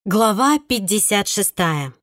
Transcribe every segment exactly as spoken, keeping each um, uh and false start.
Глава пятьдесят шестая.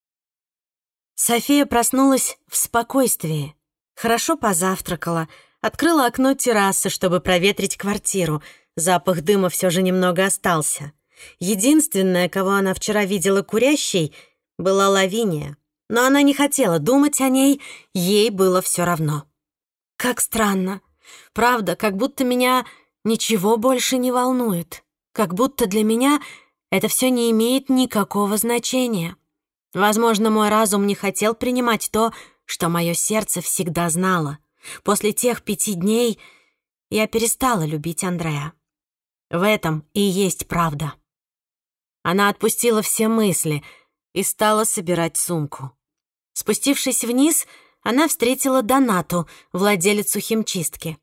София проснулась в спокойствии. Хорошо позавтракала, открыла окно террасы, чтобы проветрить квартиру. Запах дыма все же немного остался. Единственная, кого она вчера видела курящей, была Лавиния. Но она не хотела думать о ней, ей было все равно. Как странно. Правда, как будто меня ничего больше не волнует. Как будто для меня это все не имеет никакого значения. Возможно, мой разум не хотел принимать то, что мое сердце всегда знало. После тех пяти дней я перестала любить Андрея. В этом и есть правда. Она отпустила все мысли и стала собирать сумку. Спустившись вниз, она встретила Донату, владелицу химчистки.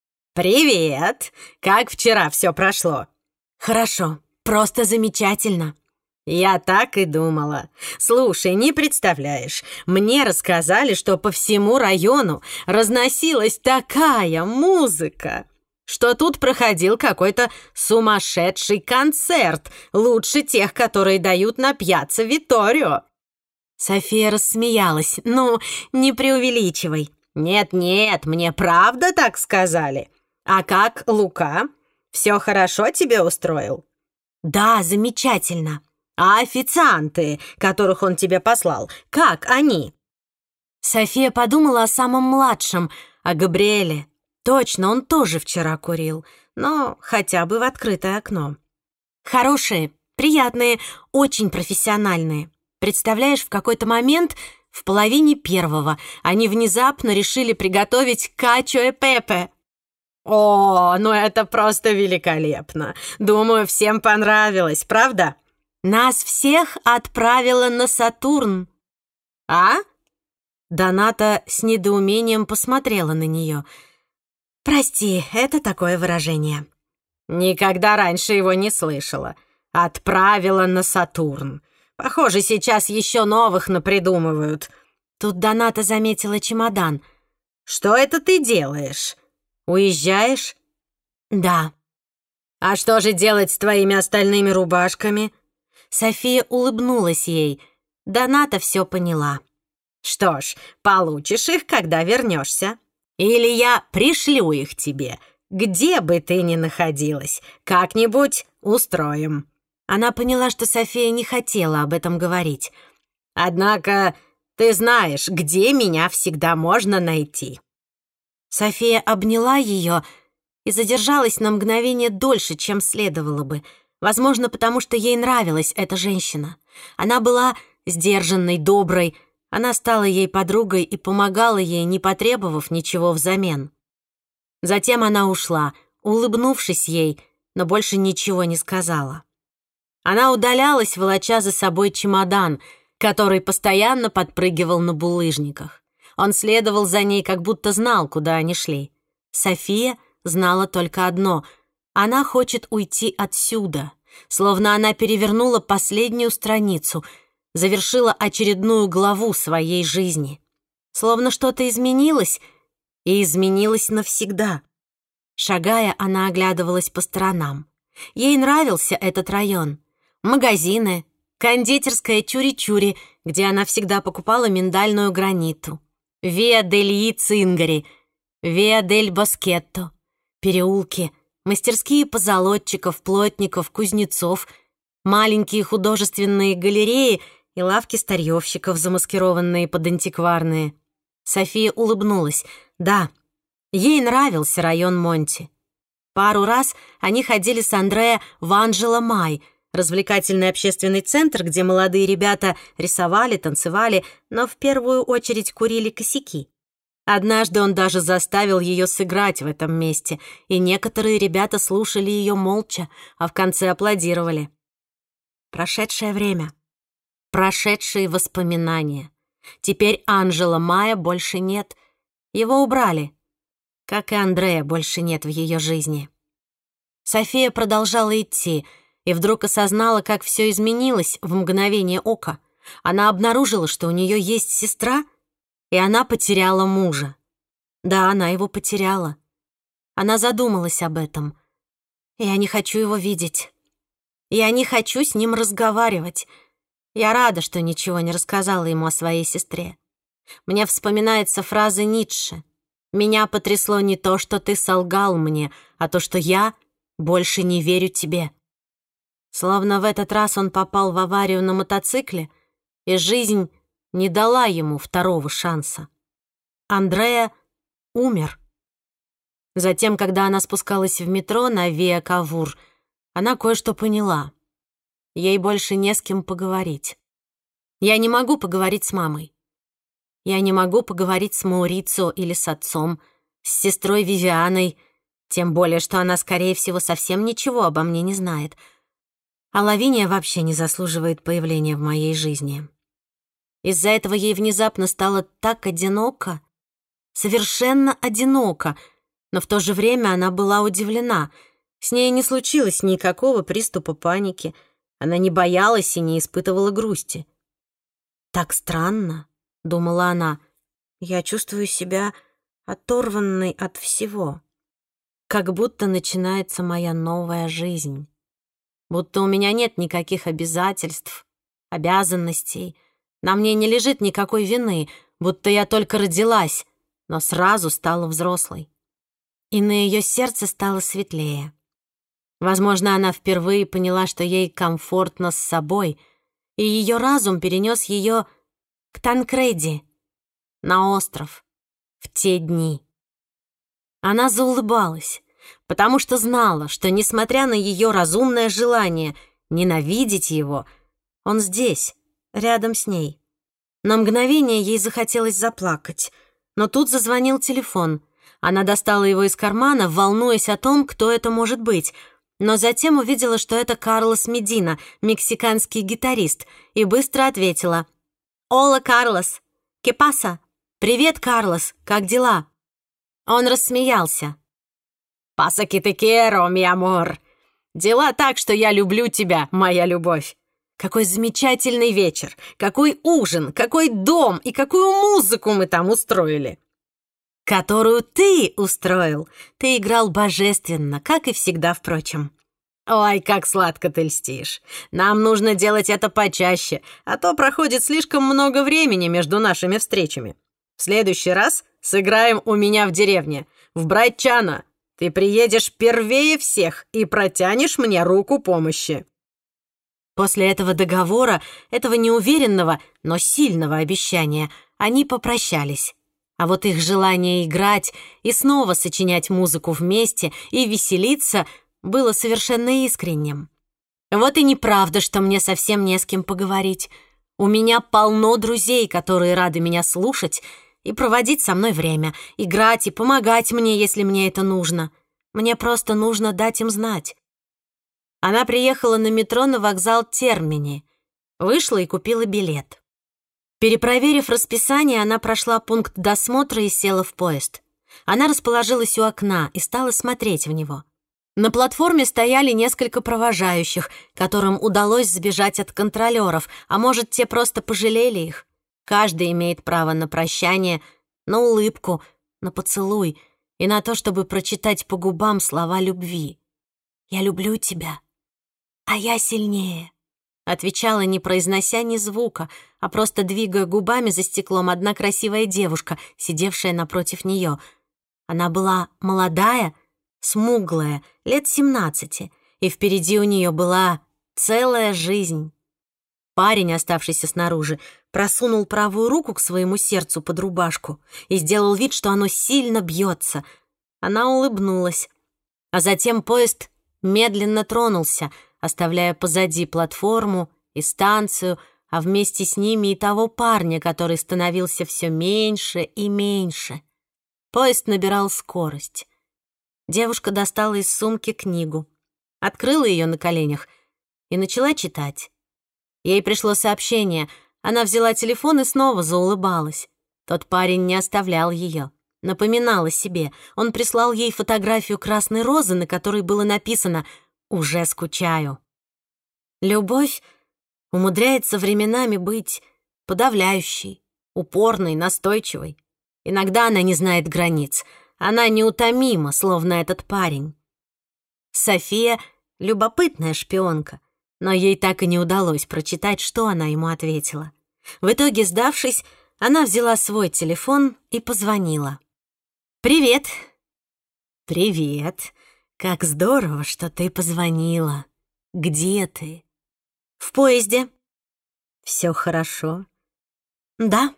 «Привет! Как вчера все прошло?» «Хорошо. Просто замечательно». «Я так и думала. Слушай, не представляешь, мне рассказали, что по всему району разносилась такая музыка, что тут проходил какой-то сумасшедший концерт, лучше тех, которые дают на пьяцца Витторио». София рассмеялась. «Ну, не преувеличивай». «Нет-нет, мне правда так сказали. А как Лука? Все хорошо тебе устроил?» «Да, замечательно». «А официанты, которых он тебе послал, как они?» София подумала о самом младшем, о Габриэле. Точно, он тоже вчера курил, но хотя бы в открытое окно. Хорошие, приятные, очень профессиональные. Представляешь, в какой-то момент, в половине первого, они внезапно решили приготовить качо и пепе. «О, ну это просто великолепно! Думаю, всем понравилось, правда?» «Нас всех отправила на Сатурн». «А?» Доната с недоумением посмотрела на нее. «Прости, это такое выражение». «Никогда раньше его не слышала. Отправила на Сатурн. Похоже, сейчас еще новых напридумывают». Тут Доната заметила чемодан. «Что это ты делаешь? Уезжаешь?» «Да». «А что же делать с твоими остальными рубашками?» София улыбнулась ей. Доната все поняла. «Что ж, получишь их, когда вернешься. Или я пришлю их тебе. Где бы ты ни находилась, как-нибудь устроим». Она поняла, что София не хотела об этом говорить. «Однако ты знаешь, где меня всегда можно найти». София обняла ее и задержалась на мгновение дольше, чем следовало бы. Возможно, потому что ей нравилась эта женщина. Она была сдержанной, доброй. Она стала ей подругой и помогала ей, не потребовав ничего взамен. Затем она ушла, улыбнувшись ей, но больше ничего не сказала. Она удалялась, волоча за собой чемодан, который постоянно подпрыгивал на булыжниках. Он следовал за ней, как будто знал, куда они шли. София знала только одно — она хочет уйти отсюда, словно она перевернула последнюю страницу, завершила очередную главу своей жизни. Словно что-то изменилось, и изменилось навсегда. Шагая, она оглядывалась по сторонам. Ей нравился этот район. Магазины, кондитерская Чури-Чури, где она всегда покупала миндальную граниту. Виа дель Цингари, Виа дель Боскетто, переулки, мастерские позолотчиков, плотников, кузнецов, маленькие художественные галереи и лавки старьевщиков, замаскированные под антикварные. София улыбнулась. Да, ей нравился район Монти. Пару раз они ходили с Андреа в Анджело Май, развлекательный общественный центр, где молодые ребята рисовали, танцевали, но в первую очередь курили косяки. Однажды он даже заставил ее сыграть в этом месте, и некоторые ребята слушали ее молча, а в конце аплодировали. Прошедшее время. Прошедшие воспоминания. Теперь Анджело Мая больше нет. Его убрали. Как и Андрея больше нет в ее жизни. София продолжала идти, и вдруг осознала, как все изменилось в мгновение ока. Она обнаружила, что у нее есть сестра, и она потеряла мужа. Да, она его потеряла. Она задумалась об этом. Я не хочу его видеть. Я не хочу с ним разговаривать. Я рада, что ничего не рассказала ему о своей сестре. Мне вспоминается фраза Ницше: «Меня потрясло не то, что ты солгал мне, а то, что я больше не верю тебе». Словно в этот раз он попал в аварию на мотоцикле, и жизнь не дала ему второго шанса. Андреа умер. Затем, когда она спускалась в метро на Виа Кавур, она кое-что поняла. Ей больше не с кем поговорить. Я не могу поговорить с мамой. Я не могу поговорить с Маурицио или с отцом, с сестрой Вивианой, тем более, что она, скорее всего, совсем ничего обо мне не знает. А Лавиния вообще не заслуживает появления в моей жизни. Из-за этого ей внезапно стало так одиноко, совершенно одиноко, но в то же время она была удивлена. С ней не случилось никакого приступа паники. Она не боялась и не испытывала грусти. «Так странно», — думала она, — «я чувствую себя оторванной от всего. Как будто начинается моя новая жизнь. Будто у меня нет никаких обязательств, обязанностей. На мне не лежит никакой вины, будто я только родилась, но сразу стала взрослой». И на ее сердце стало светлее. Возможно, она впервые поняла, что ей комфортно с собой, и ее разум перенес ее к Танкреди, на остров, в те дни. Она заулыбалась, потому что знала, что, несмотря на ее разумное желание ненавидеть его, он здесь, рядом с ней. На мгновение ей захотелось заплакать, но тут зазвонил телефон. Она достала его из кармана, волнуясь о том, кто это может быть, но затем увидела, что это Карлос Медина, мексиканский гитарист, и быстро ответила: «Ола, Карлос! ¿Qué pasa?» «Привет, Карлос! Как дела?» Он рассмеялся. «Pasa que te quiero, mi amor! Дела так, что я люблю тебя, моя любовь! Какой замечательный вечер! Какой ужин! Какой дом! И какую музыку мы там устроили!» «Которую ты устроил. Ты играл божественно, как и всегда, впрочем». «Ой, как сладко ты льстишь. Нам нужно делать это почаще, а то проходит слишком много времени между нашими встречами. В следующий раз сыграем у меня в деревне, в Брайтчано. Ты приедешь первее всех и протянешь мне руку помощи». После этого договора, этого неуверенного, но сильного обещания, они попрощались. А вот их желание играть и снова сочинять музыку вместе и веселиться было совершенно искренним. Вот и неправда, что мне совсем не с кем поговорить. У меня полно друзей, которые рады меня слушать и проводить со мной время, играть и помогать мне, если мне это нужно. Мне просто нужно дать им знать. Она приехала на метро на вокзал Термини, вышла и купила билет. Перепроверив расписание, она прошла пункт досмотра и села в поезд. Она расположилась у окна и стала смотреть в него. На платформе стояли несколько провожающих, которым удалось сбежать от контролеров, а может, те просто пожалели их. Каждый имеет право на прощание, на улыбку, на поцелуй и на то, чтобы прочитать по губам слова любви. «Я люблю тебя, а я сильнее», — отвечала, не произнося ни звука, а просто двигая губами за стеклом одна красивая девушка, сидевшая напротив нее. Она была молодая, смуглая, лет семнадцати, и впереди у нее была целая жизнь. Парень, оставшийся снаружи, просунул правую руку к своему сердцу под рубашку и сделал вид, что оно сильно бьется. Она улыбнулась. А затем поезд медленно тронулся, оставляя позади платформу и станцию, а вместе с ними и того парня, который становился все меньше и меньше. Поезд набирал скорость. Девушка достала из сумки книгу, открыла ее на коленях и начала читать. Ей пришло сообщение. Она взяла телефон и снова заулыбалась. Тот парень не оставлял ее, напоминал о себе. Он прислал ей фотографию красной розы, на которой было написано «Уже скучаю». Любовь умудряется временами быть подавляющей, упорной, настойчивой. Иногда она не знает границ. Она неутомима, словно этот парень. София — любопытная шпионка. но ей так и не удалось прочитать, что она ему ответила. В итоге, сдавшись, она взяла свой телефон и позвонила. «Привет!» «Привет! Как здорово, что ты позвонила! Где ты?» «В поезде». «Все хорошо?» «Да».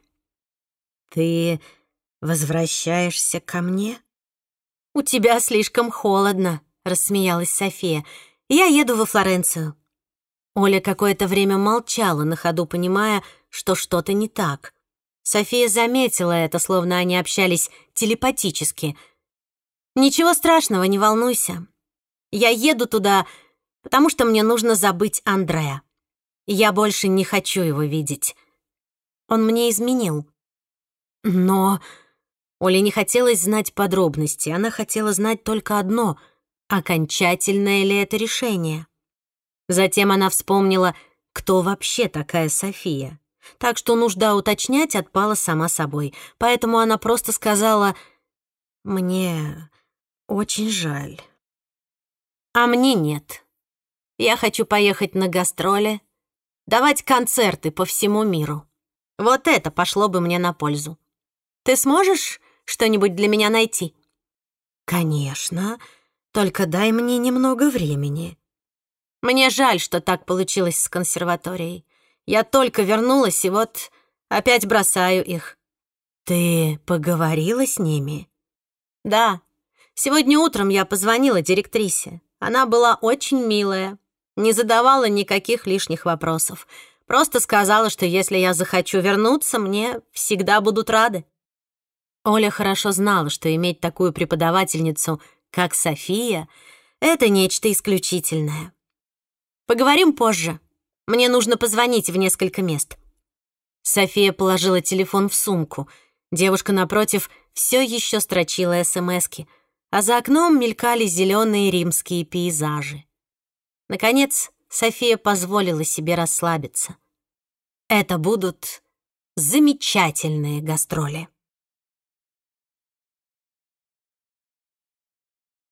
«Ты возвращаешься ко мне?» «У тебя слишком холодно», — рассмеялась София. «Я еду во Флоренцию». Оля какое-то время молчала, на ходу понимая, что что-то не так. София заметила это, словно они общались телепатически. «Ничего страшного, не волнуйся. Я еду туда, потому что мне нужно забыть Андрея. Я больше не хочу его видеть. Он мне изменил». «Но...» Оле не хотелось знать подробности, она хотела знать только одно — окончательное ли это решение. Затем она вспомнила, кто вообще такая София. Так что нужда уточнять отпала сама собой, поэтому она просто сказала: «Мне очень жаль». «А мне нет. Я хочу поехать на гастроли, давать концерты по всему миру. Вот это пошло бы мне на пользу. Ты сможешь что-нибудь для меня найти?» «Конечно, только дай мне немного времени». «Мне жаль, что так получилось с консерваторией. Я только вернулась, и вот опять бросаю их». «Ты поговорила с ними?» «Да. Сегодня утром я позвонила директрисе. Она была очень милая, не задавала никаких лишних вопросов. Просто сказала, что если я захочу вернуться, мне всегда будут рады». Оля хорошо знала, что иметь такую преподавательницу, как София, это нечто исключительное. «Поговорим позже. Мне нужно позвонить в несколько мест». София положила телефон в сумку. Девушка напротив все еще строчила смски, а за окном мелькали зеленые римские пейзажи. Наконец, София позволила себе расслабиться. Это будут замечательные гастроли.